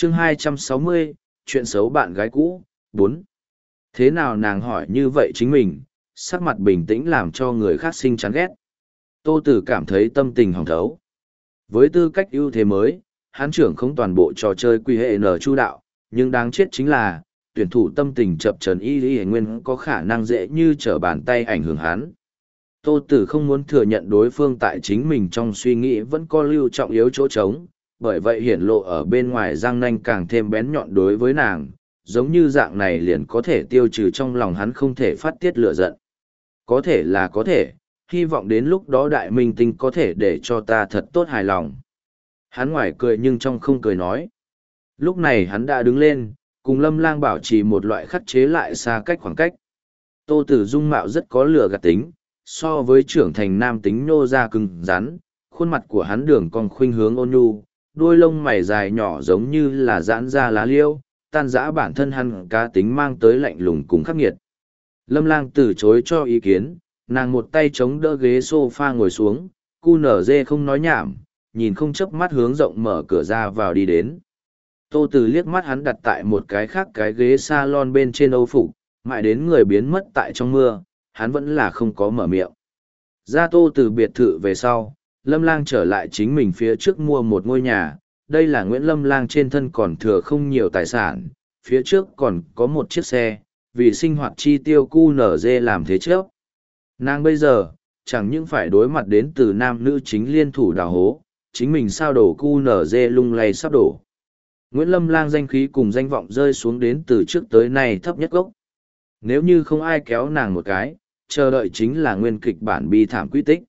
Chương 260, chuyện xấu bạn gái cũ, 4. Thế nào nàng hỏi như vậy chính mình, sắc mặt bình tĩnh làm cho người khác sinh chán ghét. Tô Tử cảm thấy tâm tình hỏng thấu. Với tư cách ưu thế mới, hắn trưởng không toàn bộ trò chơi quy hệ N chu đạo, nhưng đáng chết chính là, tuyển thủ tâm tình chập chờn y nguyên có khả năng dễ như trở bàn tay ảnh hưởng hắn. Tô Tử không muốn thừa nhận đối phương tại chính mình trong suy nghĩ vẫn có lưu trọng yếu chỗ trống, bởi vậy hiển lộ ở bên ngoài răng nanh càng thêm bén nhọn đối với nàng, giống như dạng này liền có thể tiêu trừ trong lòng hắn không thể phát tiết lửa giận. Có thể là có thể, hy vọng đến lúc đó đại minh tinh có thể để cho ta thật tốt hài lòng. Hắn ngoài cười nhưng trong không cười nói. Lúc này hắn đã đứng lên, cùng Lâm Lang bảo trì một loại khắc chế lại xa cách khoảng cách. Tô Tử dung mạo rất có lửa gạt tính, so với trưởng thành nam tính nhô ra cứng rắn, khuôn mặt của hắn đường cong khuynh hướng ôn nhu, đuôi lông mày dài nhỏ giống như là giãn ra lá liêu, tan rã bản thân hắn cá tính mang tới lạnh lùng cùng khắc nghiệt. Lâm Lang từ chối cho ý kiến, nàng một tay chống đỡ ghế sofa ngồi xuống, cu nở dê không nói nhảm, nhìn không chớp mắt hướng rộng mở cửa ra vào đi đến. Tô Tử liếc mắt hắn đặt tại một cái khác cái ghế salon bên trên âu phục, mãi đến người biến mất tại trong mưa, hắn vẫn là không có mở miệng. Ra Tô Tử biệt thự về sau, Lâm Lang trở lại chính mình phía trước mua một ngôi nhà, đây là Nguyễn Lâm Lang trên thân còn thừa không nhiều tài sản, phía trước còn có một chiếc xe, vì sinh hoạt chi tiêu cu nở dê làm thế trước. Nàng bây giờ, chẳng những phải đối mặt đến từ nam nữ chính liên thủ đào hố, chính mình sao đổ cu nở dê lung lay sắp đổ. Nguyễn Lâm Lang danh khí cùng danh vọng rơi xuống đến từ trước tới nay thấp nhất gốc. Nếu như không ai kéo nàng một cái, chờ đợi chính là nguyên kịch bản bi thảm quy tích.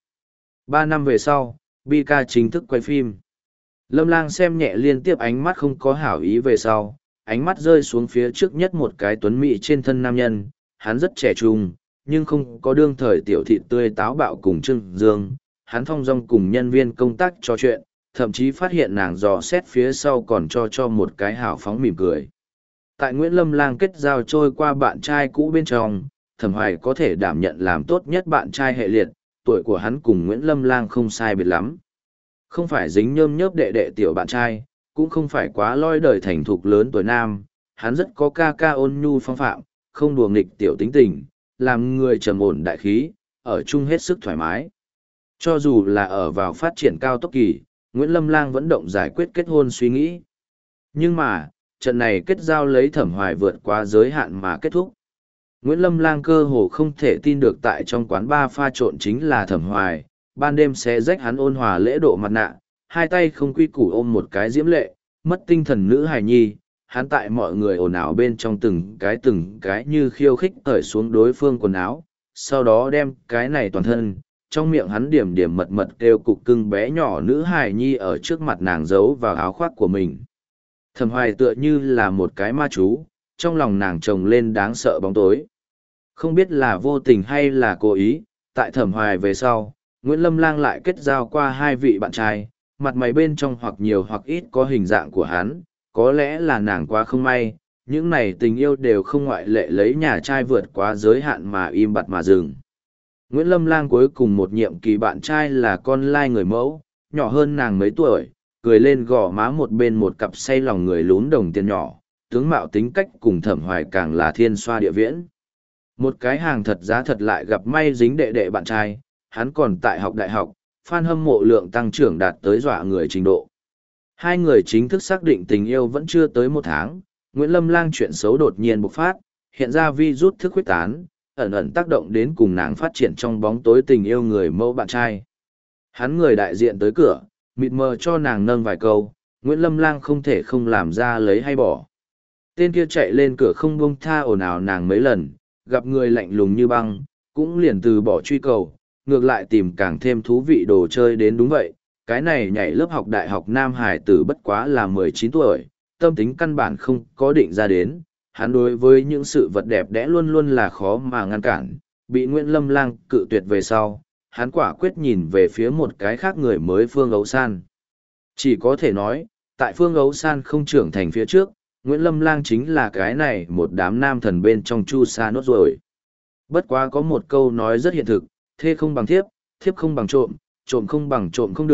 3 năm về sau, Bi ca chính thức quay phim. Lâm Lang xem nhẹ liên tiếp ánh mắt không có hảo ý về sau, ánh mắt rơi xuống phía trước nhất một cái tuấn mỹ trên thân nam nhân, hắn rất trẻ trung, nhưng không có đương thời tiểu thị tươi táo bạo cùng Trương Dương, hắn thong dong cùng nhân viên công tác trò chuyện, thậm chí phát hiện nàng dò xét phía sau còn cho một cái hào phóng mỉm cười. Tại Nguyễn Lâm Lang kết giao trôi qua bạn trai cũ bên trong, Thẩm Hoài có thể đảm nhận làm tốt nhất bạn trai hệ liệt, tuổi của hắn cùng Nguyễn Lâm Lang không sai biệt lắm. Không phải dính nhơm nhớp đệ đệ tiểu bạn trai, cũng không phải quá loi đời thành thục lớn tuổi nam, hắn rất có ca ca ôn nhu phong phạm, không đùa nghịch tiểu tính tình, làm người trầm ổn đại khí, ở chung hết sức thoải mái. Cho dù là ở vào phát triển cao tốc kỳ, Nguyễn Lâm Lang vẫn động giải quyết kết hôn suy nghĩ. Nhưng mà, trận này kết giao lấy Thẩm Hoài vượt qua giới hạn mà kết thúc. Nguyễn Lâm Lang cơ hồ không thể tin được tại trong quán bar pha trộn chính là Thẩm Hoài, ban đêm sẽ rách hắn ôn hòa lễ độ mặt nạ, hai tay không quy củ ôm một cái diễm lệ, mất tinh thần nữ hài nhi, hắn tại mọi người ồn ào bên trong từng cái như khiêu khích cởi xuống đối phương quần áo, sau đó đem cái này toàn thân, trong miệng hắn điểm điểm mật mật kêu cục cưng bé nhỏ nữ hài nhi ở trước mặt nàng giấu vào áo khoác của mình. Thẩm Hoài tựa như là một cái ma chú, trong lòng nàng trồng lên đáng sợ bóng tối. Không biết là vô tình hay là cố ý, tại Thẩm Hoài về sau, Nguyễn Lâm Lang lại kết giao qua hai vị bạn trai, mặt mày bên trong hoặc nhiều hoặc ít có hình dạng của hắn, có lẽ là nàng quá không may, những này tình yêu đều không ngoại lệ lấy nhà trai vượt quá giới hạn mà im bặt mà dừng. Nguyễn Lâm Lang cuối cùng một nhiệm kỳ bạn trai là con lai người mẫu, nhỏ hơn nàng mấy tuổi, cười lên gò má một bên một cặp say lòng người lún đồng tiền nhỏ, tướng mạo tính cách cùng Thẩm Hoài càng là thiên xoa địa viễn. Một cái hàng thật giá thật lại gặp may dính đệ đệ bạn trai, hắn còn tại học đại học, fan hâm mộ lượng tăng trưởng đạt tới dọa người trình độ. Hai người chính thức xác định tình yêu vẫn chưa tới 1 tháng, Nguyễn Lâm Lang chuyện xấu đột nhiên bộc phát, hiện ra virus thức huyết tán, ẩn ẩn tác động đến cùng nàng phát triển trong bóng tối tình yêu người mẫu bạn trai. Hắn người đại diện tới cửa, mịt mờ cho nàng nâng vài câu, Nguyễn Lâm Lang không thể không làm ra lấy hay bỏ. Tên kia chạy lên cửa không buông tha ồn ào nàng mấy lần, gặp người lạnh lùng như băng, cũng liền từ bỏ truy cầu, ngược lại tìm càng thêm thú vị đồ chơi đến. Đúng vậy, cái này nhảy lớp học đại học nam hải tử bất quá là 19 tuổi, tâm tính căn bản không có định ra đến, hắn đối với những sự vật đẹp đẽ luôn luôn là khó mà ngăn cản, bị Nguyễn Lâm Lang cự tuyệt về sau, hắn quả quyết nhìn về phía một cái khác người mới Phương Ấu San. Chỉ có thể nói, tại Phương Ấu San không trưởng thành phía trước, Nguyễn Lâm Lang chính là cái này một đám nam thần bên trong chu sa nốt rồi. Bất quá có một câu nói rất hiện thực, thê không bằng thiếp, thiếp không bằng trộm, trộm không bằng trộm không được,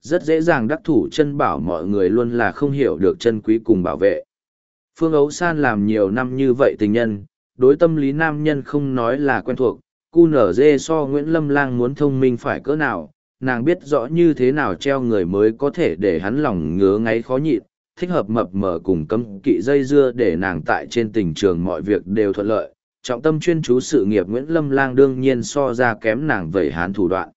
rất dễ dàng đắc thủ chân bảo mọi người luôn là không hiểu được chân quý cùng bảo vệ. Phương Ấu San làm nhiều năm như vậy tình nhân, đối tâm lý nam nhân không nói là quen thuộc, QNZ so Nguyễn Lâm Lang muốn thông minh phải cỡ nào, nàng biết rõ như thế nào treo người mới có thể để hắn lòng ngứa ngáy khó nhịn, thích hợp mập mờ cùng cấm kỵ dây dưa để nàng tại trên tình trường mọi việc đều thuận lợi, trọng tâm chuyên chú sự nghiệp Nguyễn Lâm Lang đương nhiên so ra kém nàng vẩy hán thủ đoạn.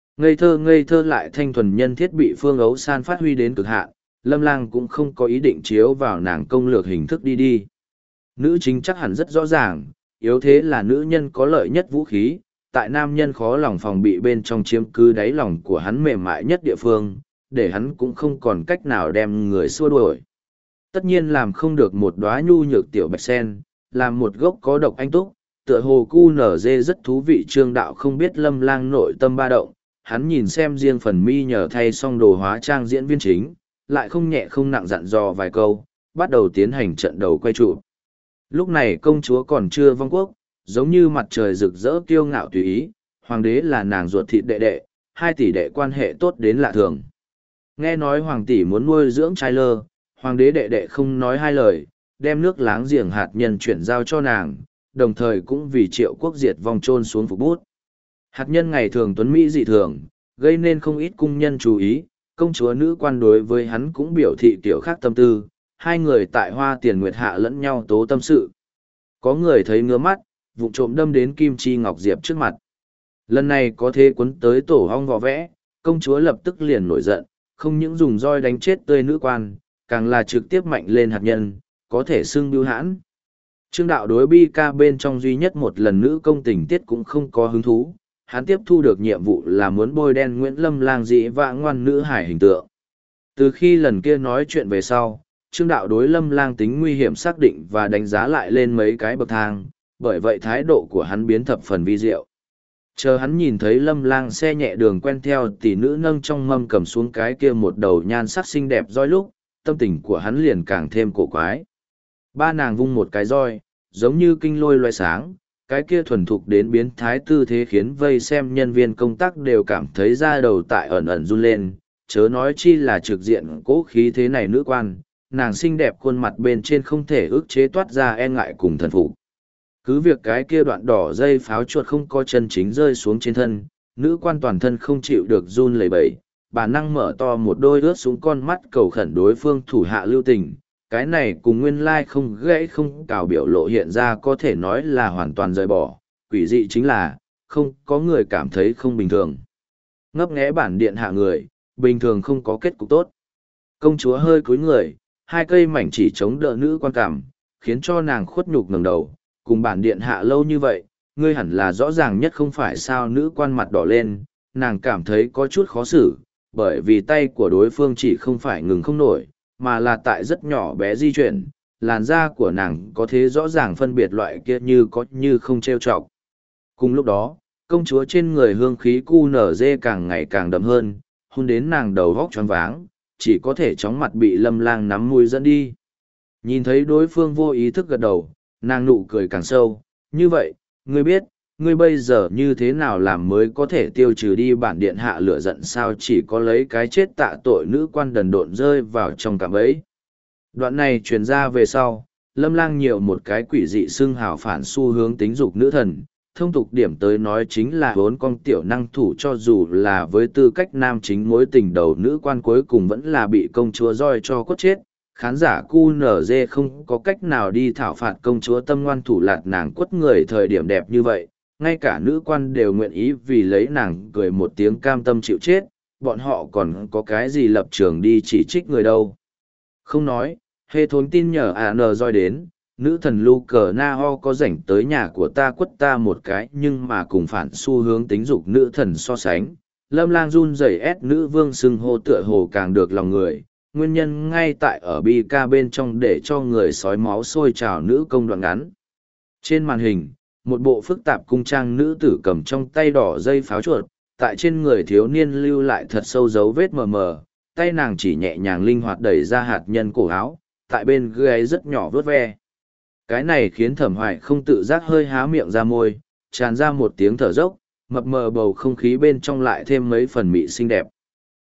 Ngây thơ lại thanh thuần nhân thiết bị Phương Ấu San phát huy đến cực hạn, Lâm Lang cũng không có ý định chiếu vào nàng công lược hình thức đi. Nữ chính chắc hẳn rất rõ ràng, yếu thế là nữ nhân có lợi nhất vũ khí, tại nam nhân khó lòng phòng bị bên trong chiếm cứ đáy lòng của hắn mềm mại nhất địa phương, để hắn cũng không còn cách nào đem người xua đuổi. Tất nhiên làm không được một đóa nhu nhược tiểu bạch sen, làm một gốc có độc anh túc, tựa hồ cu nở dê rất thú vị. Trương Đạo không biết Lâm Lang nội tâm ba động, hắn nhìn xem riêng phần mi nhờ thay xong đồ hóa trang diễn viên chính, lại không nhẹ không nặng dặn dò vài câu, bắt đầu tiến hành trận đầu quay trụ. Lúc này công chúa còn chưa vong quốc, giống như mặt trời rực rỡ kiêu ngạo tùy ý, hoàng đế là nàng ruột thịt đệ đệ, hai tỷ đệ quan hệ tốt đến lạ thường. Nghe nói hoàng tỷ muốn nuôi dưỡng trai lơ, hoàng đế đệ đệ không nói hai lời, đem nước láng giềng hạt nhân chuyển giao cho nàng, đồng thời cũng vì Triệu quốc diệt vong chôn xuống phục bút. Hạt nhân ngày thường tuấn mỹ dị thường, gây nên không ít cung nhân chú ý, công chúa nữ quan đối với hắn cũng biểu thị kiểu khác tâm tư, hai người tại Hoa Tiền Nguyệt hạ lẫn nhau tố tâm sự. Có người thấy ngứa mắt, vụng trộm đâm đến Kim Chi Ngọc Diệp trước mặt. Lần này có thế quấn tới tổ hong vò vẽ, công chúa lập tức liền nổi giận, không những dùng roi đánh chết tươi nữ quan, càng là trực tiếp mạnh lên hạt nhân, có thể xưng bưu hãn. Trương Đạo đối bi ca bên trong duy nhất một lần nữ công tình tiết cũng không có hứng thú, hắn tiếp thu được nhiệm vụ là muốn bôi đen Nguyễn Lâm Lang dị vãng ngoan nữ hải hình tượng. Từ khi lần kia nói chuyện về sau, Trương Đạo đối Lâm Lang tính nguy hiểm xác định và đánh giá lại lên mấy cái bậc thang, bởi vậy thái độ của hắn biến thập phần vi diệu. Chờ hắn nhìn thấy Lâm Lang xe nhẹ đường quen theo tỷ nữ nâng trong mâm cầm xuống cái kia một đầu nhan sắc xinh đẹp roi lúc, tâm tình của hắn liền càng thêm cổ quái. Ba nàng vung một cái roi, giống như kinh lôi loé sáng, cái kia thuần thục đến biến thái tư thế khiến vây xem nhân viên công tác đều cảm thấy da đầu tại ẩn ẩn run lên, chớ nói chi là trực diện cố khí thế này nữ quan, nàng xinh đẹp khuôn mặt bên trên không thể ức chế toát ra e ngại cùng thần phục. Cứ việc cái kia đoạn đỏ dây pháo chuột không có chân chính rơi xuống trên thân, nữ quan toàn thân không chịu được run lẩy bẩy, bản năng mở to một đôi ướt xuống con mắt cầu khẩn đối phương thủ hạ lưu tình. Cái này cùng nguyên lai không gãy không cào biểu lộ hiện ra có thể nói là hoàn toàn rời bỏ, quỷ dị chính là, không có người cảm thấy không bình thường. Ngấp nghé bản điện hạ người, bình thường không có kết cục tốt. Công chúa hơi cúi người, hai cây mảnh chỉ chống đỡ nữ quan cảm, khiến cho nàng khuất nhục ngẩng đầu, cùng bản điện hạ lâu như vậy, ngươi hẳn là rõ ràng nhất không phải sao. Nữ quan mặt đỏ lên, nàng cảm thấy có chút khó xử, bởi vì tay của đối phương chỉ không phải ngừng không nổi, mà là tại rất nhỏ bé di chuyển, làn da của nàng có thể rõ ràng phân biệt loại kia như có như không trêu chọc. Cùng lúc đó, công chúa trên người hương khí cu nở dê càng ngày càng đậm hơn, hôn đến nàng đầu vóc choáng váng, chỉ có thể chóng mặt bị Lâm Lang nắm mũi dẫn đi. Nhìn thấy đối phương vô ý thức gật đầu, nàng nụ cười càng sâu, như vậy, ngươi biết, ngươi bây giờ như thế nào làm mới có thể tiêu trừ đi bản điện hạ lửa giận sao, chỉ có lấy cái chết tạ tội. Nữ quan đần độn rơi vào trong cạm bẫy. Đoạn này truyền ra về sau, Lâm Lang nhiều một cái quỷ dị xưng hào phản xu hướng tính dục nữ thần, thông tục điểm tới nói chính là vốn con tiểu năng thủ, cho dù là với tư cách nam chính mối tình đầu nữ quan cuối cùng vẫn là bị công chúa roi cho quất chết. Khán giả QNZ không có cách nào đi thảo phạt công chúa tâm ngoan thủ lạt nàng quất người thời điểm đẹp như vậy, ngay cả nữ quan đều nguyện ý vì lấy nàng cười một tiếng cam tâm chịu chết, bọn họ còn có cái gì lập trường đi chỉ trích người đâu. Không nói, hệ thống tin nhờ AN roi đến, nữ thần Luke Nao có rảnh tới nhà của ta quất ta một cái, nhưng mà cùng phản xu hướng tính dục nữ thần so sánh, Lâm Lang run rẩy ép nữ vương xưng hô tựa hồ càng được lòng người. Nguyên nhân ngay tại ở bi ca bên trong để cho người sói máu sôi trào nữ công đoạn ngắn. Trên màn hình, một bộ phức tạp cung trang nữ tử cầm trong tay đỏ dây pháo chuột, tại trên người thiếu niên lưu lại thật sâu dấu vết mờ mờ, tay nàng chỉ nhẹ nhàng linh hoạt đẩy ra hạt nhân cổ áo, tại bên gáy rất nhỏ vớt ve. Cái này khiến Thẩm Hoài không tự giác hơi há miệng ra môi, tràn ra một tiếng thở dốc, mập mờ bầu không khí bên trong lại thêm mấy phần mị xinh đẹp.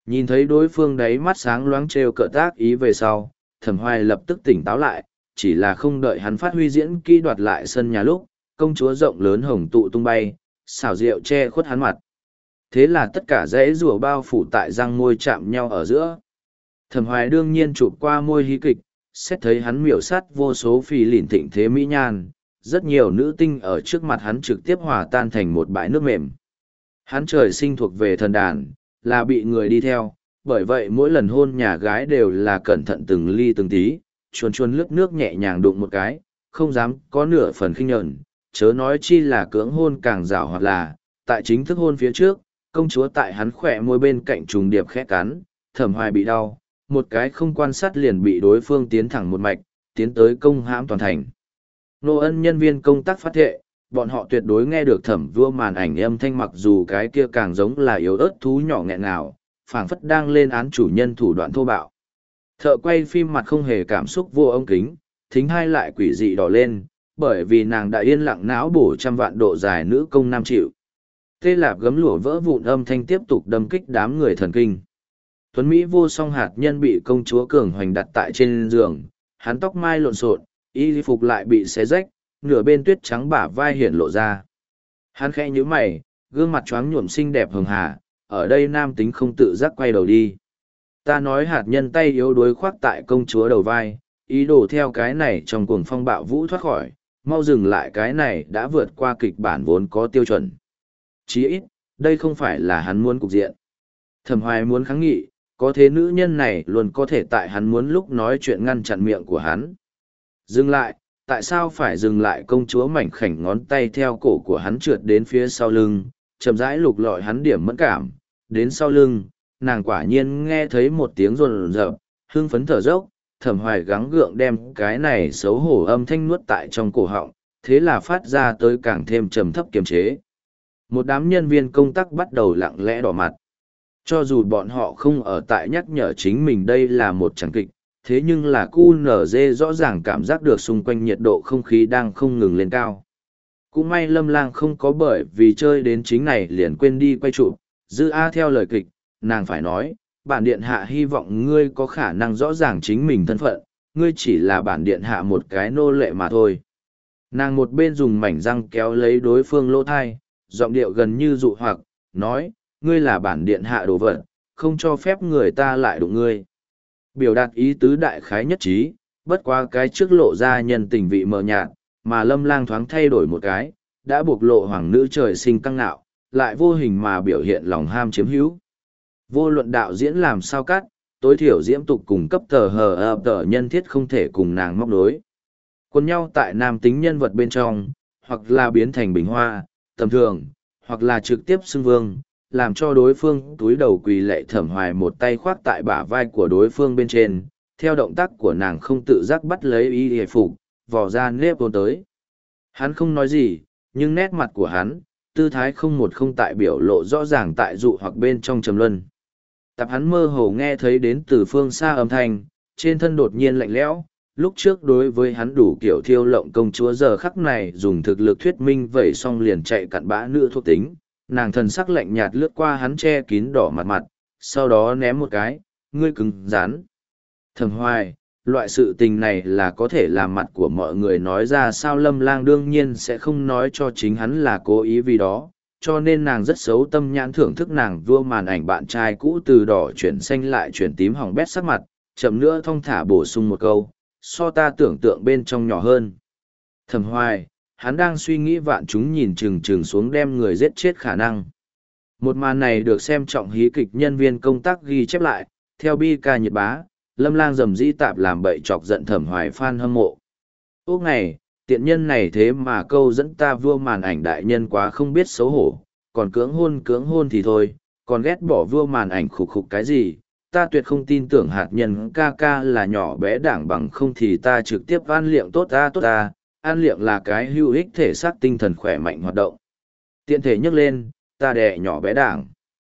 Nhìn thấy đối phương đáy mắt sáng loáng trêu cợt tác ý về sau, Thẩm Hoài lập tức tỉnh táo lại, chỉ là không đợi hắn phát huy diễn kỹ đoạt lại sân nhà lúc, công chúa rộng lớn hồng tụ tung bay, xảo diệu che khuất hắn mặt. Thế là tất cả dãy rùa bao phủ tại răng môi chạm nhau ở giữa. Thẩm Hoài đương nhiên chụp qua môi hí kịch, xét thấy hắn miểu sát vô số phi lìn thịnh thế mỹ nhan, rất nhiều nữ tinh ở trước mặt hắn trực tiếp hòa tan thành một bãi nước mềm. Hắn trời sinh thuộc về thần đàn, là bị người đi theo, bởi vậy mỗi lần hôn nhà gái đều là cẩn thận từng ly từng tí, chuồn chuồn lướt nước nhẹ nhàng đụng một cái, không dám có nửa phần khinh nhẫn, chớ nói chi là cưỡng hôn càng rào hoặc là, tại chính thức hôn phía trước, công chúa tại hắn khỏe môi bên cạnh trùng điệp khẽ cắn, Thẩm Hoài bị đau, một cái không quan sát liền bị đối phương tiến thẳng một mạch, tiến tới công hãm toàn thành. Nô Ân nhân viên công tác phát thệ, bọn họ tuyệt đối nghe được Thẩm Vua màn ảnh âm thanh, mặc dù cái kia càng giống là yếu ớt thú nhỏ nghẹn ngào, phảng phất đang lên án chủ nhân thủ đoạn thô bạo. Thợ quay phim mặt không hề cảm xúc vô ống kính, thính hai lại quỷ dị đỏ lên, bởi vì nàng đã yên lặng não bổ trăm vạn độ dài nữ công nam chịu. Tê lạp gấm lụa vỡ vụn âm thanh tiếp tục đâm kích đám người thần kinh. Tuấn Mỹ vô song hạt nhân bị công chúa cường hoành đặt tại trên giường, hắn tóc mai lộn xộn, y phục lại bị xé rách, nửa bên tuyết trắng bả vai hiển lộ ra. Hắn khẽ nhíu mày, gương mặt choáng nhuộm xinh đẹp hường hà, ở đây nam tính không tự giác quay đầu đi. Ta nói hạt nhân tay yếu đuối khoác tại công chúa đầu vai, ý đồ theo cái này trong cuồng phong bạo vũ thoát khỏi, mau dừng lại, cái này đã vượt qua kịch bản vốn có tiêu chuẩn. Chí ít, đây không phải là hắn muốn cục diện. Thẩm Hoài muốn kháng nghị, có thế nữ nhân này luôn có thể tại hắn muốn lúc nói chuyện ngăn chặn miệng của hắn. Dừng lại, tại sao phải dừng lại? Công chúa mảnh khảnh ngón tay theo cổ của hắn trượt đến phía sau lưng, chậm rãi lục lọi hắn điểm mẫn cảm, đến sau lưng, nàng quả nhiên nghe thấy một tiếng rồn rợp, hưng phấn thở dốc. Thẩm Hoài gắng gượng đem cái này xấu hổ âm thanh nuốt tại trong cổ họng, thế là phát ra tới càng thêm trầm thấp kiềm chế. Một đám nhân viên công tác bắt đầu lặng lẽ đỏ mặt. Cho dù bọn họ không ở tại nhắc nhở chính mình đây là một tràng kịch, thế nhưng là QNZ rõ ràng cảm giác được xung quanh nhiệt độ không khí đang không ngừng lên cao. Cũng may Lâm Lang không có bởi vì chơi đến chính này liền quên đi quay chụp, dư A theo lời kịch, nàng phải nói, bản điện hạ hy vọng ngươi có khả năng rõ ràng chính mình thân phận, ngươi chỉ là bản điện hạ một cái nô lệ mà thôi. Nàng một bên dùng mảnh răng kéo lấy đối phương lỗ thai, giọng điệu gần như dụ hoặc, nói, ngươi là bản điện hạ đồ vật, không cho phép người ta lại đụng ngươi. Biểu đạt ý tứ đại khái nhất trí, bất quá cái trước lộ ra nhân tình vị mờ nhạt, mà Lâm Lang thoáng thay đổi một cái, đã buộc lộ hoàng nữ trời sinh căng nạo, lại vô hình mà biểu hiện lòng ham chiếm hữu. Vô luận đạo diễn làm sao cắt, tối thiểu diễm tục cùng cấp tờ nhân thiết không thể cùng nàng móc nối. Quân nhau tại nam tính nhân vật bên trong, hoặc là biến thành bình hoa, tầm thường, hoặc là trực tiếp xưng vương, làm cho đối phương túi đầu quỳ lạy. Thẩm Hoài một tay khoác tại bả vai của đối phương bên trên, theo động tác của nàng không tự giác bắt lấy y hề phục, vò ra nếp vô tới. Hắn không nói gì, nhưng nét mặt của hắn, tư thái không một không tại biểu lộ rõ ràng tại dụ hoặc bên trong trầm luân. Tập hắn mơ hồ nghe thấy đến từ phương xa âm thanh, trên thân đột nhiên lạnh lẽo. Lúc trước đối với hắn đủ kiểu thiêu lộng công chúa, giờ khắc này dùng thực lực thuyết minh vẩy xong liền chạy cặn bã nữ thuộc tính. Nàng thần sắc lạnh nhạt lướt qua hắn che kín đỏ mặt mặt, sau đó ném một cái, ngươi cứng rắn. Thẩm Hoài, loại sự tình này là có thể làm mặt của mọi người nói ra sao? Lâm Lang đương nhiên sẽ không nói cho chính hắn là cố ý vì đó, cho nên nàng rất xấu tâm nhãn thưởng thức nàng vua màn ảnh bạn trai cũ từ đỏ chuyển xanh lại chuyển tím hỏng bét sắc mặt, chậm nữa thong thả bổ sung một câu, so ta tưởng tượng bên trong nhỏ hơn. Thẩm Hoài, hắn đang suy nghĩ vạn chúng nhìn chừng chừng xuống đem người giết chết khả năng. Một màn này được xem trọng hí kịch nhân viên công tác ghi chép lại, theo bi ca nhiệt bá, Lâm Lang dầm dĩ tạp làm bậy chọc giận Thẩm Hoài fan hâm mộ. Ốc ngày, tiện nhân này thế mà câu dẫn ta vua màn ảnh đại nhân quá không biết xấu hổ, còn cưỡng hôn thì thôi, còn ghét bỏ vua màn ảnh khục khục cái gì, ta tuyệt không tin tưởng hạt nhân ca ca là nhỏ bé đảng, bằng không thì ta trực tiếp an liệng tốt ta, an liệng là cái hữu ích thể xác tinh thần khỏe mạnh hoạt động. Tiện thể nhắc lên, ta đẻ nhỏ bé đảng.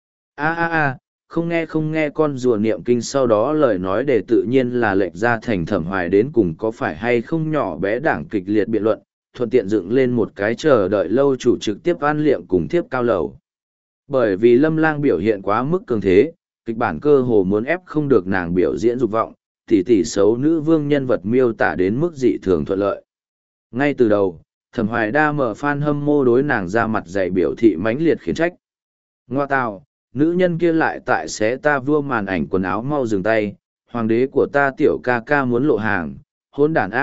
Không nghe con rùa niệm kinh, sau đó lời nói để tự nhiên là lệch ra thành Thẩm Hoài đến cùng có phải hay không nhỏ bé đảng kịch liệt biện luận, thuận tiện dựng lên một cái chờ đợi lâu chủ trực tiếp an liệm cùng thiếp cao lầu. Bởi vì Lâm Lang biểu hiện quá mức cường thế, kịch bản cơ hồ muốn ép không được nàng biểu diễn dục vọng, tỷ tỷ xấu nữ vương nhân vật miêu tả đến mức dị thường thuận lợi. Ngay từ đầu, Thẩm Hoài Đa mở fan hâm mộ đối nàng ra mặt dày biểu thị mãnh liệt khiển trách. Ngoa tào, nữ nhân kia lại tại xé ta vua màn ảnh quần áo mau dừng tay, hoàng đế của ta tiểu ca ca muốn lộ hàng, hôn đản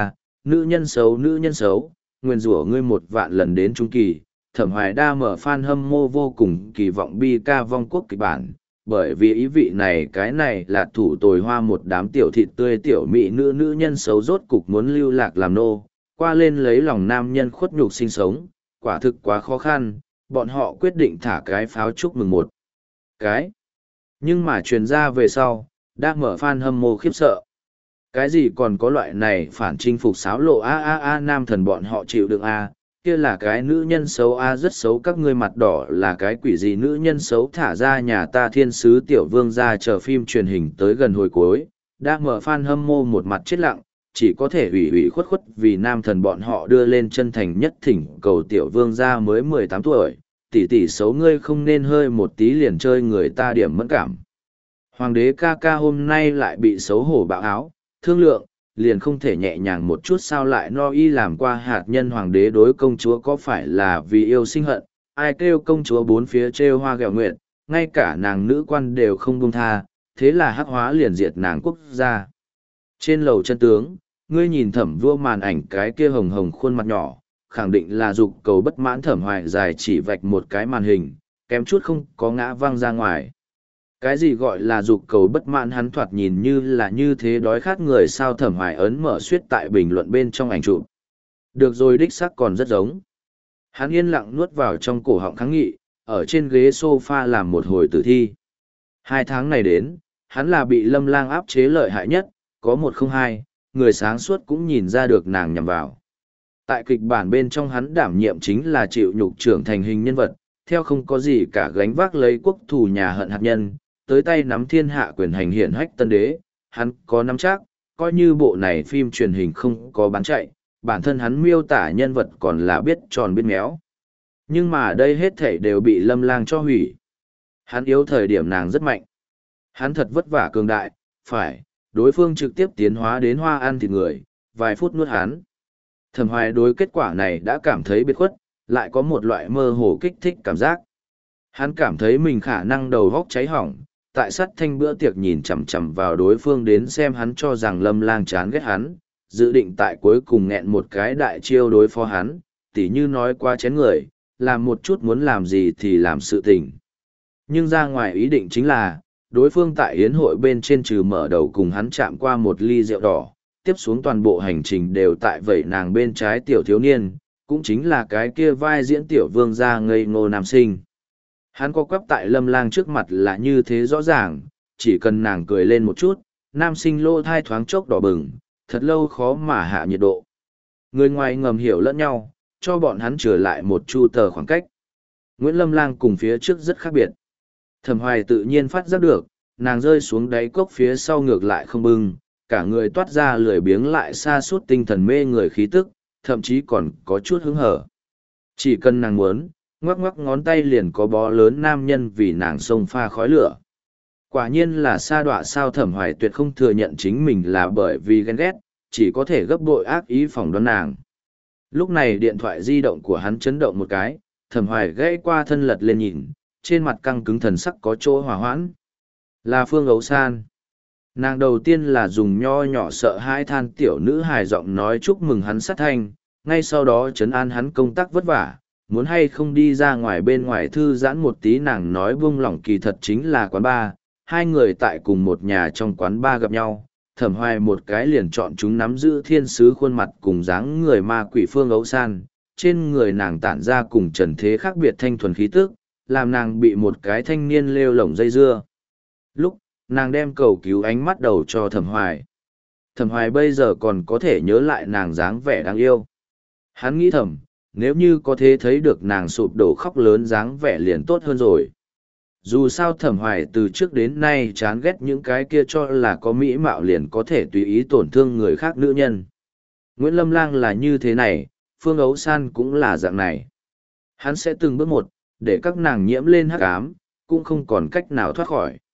nữ nhân xấu, nguyền rủa ngươi 1.000.000 lần đến trung kỳ. Thẩm Hoài Đa mở fan hâm mộ vô cùng kỳ vọng bi ca vong quốc kịch bản, bởi vì ý vị này cái này là thủ tồi hoa một đám tiểu thịt tươi tiểu mỹ nữ nhân xấu rốt cục muốn lưu lạc làm nô, qua lên lấy lòng nam nhân khuất nhục sinh sống, quả thực quá khó khăn, bọn họ quyết định thả cái pháo chúc mừng một cái. Nhưng mà truyền ra về sau, đã mở fan hâm mộ khiếp sợ. Cái gì còn có loại này phản chinh phục xáo lộ nam thần bọn họ chịu đựng kia là cái nữ nhân xấu rất xấu, các ngươi mặt đỏ là cái quỷ gì, nữ nhân xấu thả ra nhà ta thiên sứ tiểu vương ra chờ phim truyền hình tới gần hồi cuối, đã mở fan hâm mộ một mặt chết lặng, chỉ có thể ủy khuất vì nam thần bọn họ đưa lên chân thành nhất thỉnh cầu tiểu vương ra mới 18 tuổi, tỷ xấu ngươi không nên hơi một tí liền chơi người ta điểm mẫn cảm. Hoàng đế ca ca hôm nay lại bị xấu hổ bạo áo, thương lượng, liền không thể nhẹ nhàng một chút sao lại no y làm qua hạt nhân. Hoàng đế đối công chúa có phải là vì yêu sinh hận, ai kêu công chúa bốn phía trêu hoa ghẹo nguyện, ngay cả nàng nữ quan đều không buông tha, thế là hắc hóa liền diệt nàng quốc gia. Trên lầu chân tướng, ngươi nhìn Thẩm vua màn ảnh cái kia hồng hồng khuôn mặt nhỏ, khẳng định là dục cầu bất mãn. Thẩm Hoài dài chỉ vạch một cái màn hình, kém chút không có ngã văng ra ngoài. Cái gì gọi là dục cầu bất mãn, hắn thoạt nhìn như là như thế đói khát người sao? Thẩm Hoài ấn mở suyết tại bình luận bên trong ảnh chụp. Được rồi, đích xác còn rất giống. Hắn yên lặng nuốt vào trong cổ họng kháng nghị, ở trên ghế sofa làm một hồi tử thi. 2 tháng này đến, hắn là bị Lâm Lang áp chế lợi hại nhất, có 102, người sáng suốt cũng nhìn ra được nàng nhằm vào. Tại kịch bản bên trong hắn đảm nhiệm chính là chịu nhục trưởng thành hình nhân vật, theo không có gì cả gánh vác lấy quốc thù nhà hận hạt nhân, tới tay nắm thiên hạ quyền hành hiển hách tân đế, hắn có nắm chắc, coi như bộ này phim truyền hình không có bán chạy, bản thân hắn miêu tả nhân vật còn là biết tròn biết méo. Nhưng mà đây hết thảy đều bị Lâm Lang cho hủy. Hắn yếu thời điểm nàng rất mạnh. Hắn thật vất vả cường đại, phải, đối phương trực tiếp tiến hóa đến hoa ăn thịt người, vài phút nuốt hắn. Thẩm Hoài đối kết quả này đã cảm thấy biệt khuất, lại có một loại mơ hồ kích thích cảm giác. Hắn cảm thấy mình khả năng đầu góc cháy hỏng, tại sát thanh bữa tiệc nhìn chằm chằm vào đối phương đến xem hắn, cho rằng Lâm Lang chán ghét hắn, dự định tại cuối cùng nghẹn một cái đại chiêu đối phó hắn, tỉ như nói qua chén người, làm một chút muốn làm gì thì làm sự tình. Nhưng ra ngoài ý định chính là, đối phương tại yến hội bên trên trừ mở đầu cùng hắn chạm qua một ly rượu đỏ, tiếp xuống toàn bộ hành trình đều tại vẩy nàng bên trái tiểu thiếu niên, cũng chính là cái kia vai diễn tiểu vương gia ngây ngô nam sinh. Hắn có quắp tại Lâm Lang trước mặt là như thế rõ ràng, chỉ cần nàng cười lên một chút, nam sinh lô thai thoáng chốc đỏ bừng, thật lâu khó mà hạ nhiệt độ. Người ngoài ngầm hiểu lẫn nhau, cho bọn hắn trở lại một chu tờ khoảng cách. Nguyễn Lâm Lang cùng phía trước rất khác biệt. Thẩm Hoài tự nhiên phát giác được, nàng rơi xuống đáy cốc phía sau ngược lại không bưng, cả người toát ra lười biếng lại sa sút tinh thần mê người khí tức, thậm chí còn có chút hứng hở. Chỉ cần nàng muốn, ngoắc ngoắc ngón tay liền có bó lớn nam nhân vì nàng xông pha khói lửa. Quả nhiên là sa đọa sao? Thẩm Hoài tuyệt không thừa nhận chính mình là bởi vì ghen ghét, chỉ có thể gấp bội ác ý phỏng đoán nàng. Lúc này điện thoại di động của hắn chấn động một cái, Thẩm Hoài gãy qua thân lật lên nhìn, trên mặt căng cứng thần sắc có chỗ hòa hoãn. Là Phương Ấu San. Nàng đầu tiên là dùng nho nhỏ sợ hãi than tiểu nữ hài giọng nói chúc mừng hắn sát thanh, ngay sau đó trấn an hắn công tác vất vả, muốn hay không đi ra ngoài bên ngoài thư giãn một tí. Nàng nói buông lỏng kỳ thật chính là quán bar, hai người tại cùng một nhà trong quán bar gặp nhau. Thẩm Hoài một cái liền chọn chúng nắm giữ thiên sứ khuôn mặt cùng dáng người ma quỷ Phương Ấu San, trên người nàng tản ra cùng trần thế khác biệt thanh thuần khí tức, làm nàng bị một cái thanh niên lêu lổng dây dưa. Lúc nàng đem cầu cứu ánh mắt đầu cho Thẩm Hoài. Thẩm Hoài bây giờ còn có thể nhớ lại nàng dáng vẻ đáng yêu. Hắn nghĩ thầm, nếu như có thể thấy được nàng sụp đổ khóc lớn dáng vẻ liền tốt hơn rồi. Dù sao Thẩm Hoài từ trước đến nay chán ghét những cái kia cho là có mỹ mạo liền có thể tùy ý tổn thương người khác nữ nhân. Nguyễn Lâm Lang là như thế này, Phương Ấu San cũng là dạng này. Hắn sẽ từng bước một, để các nàng nhiễm lên hắc ám, cũng không còn cách nào thoát khỏi.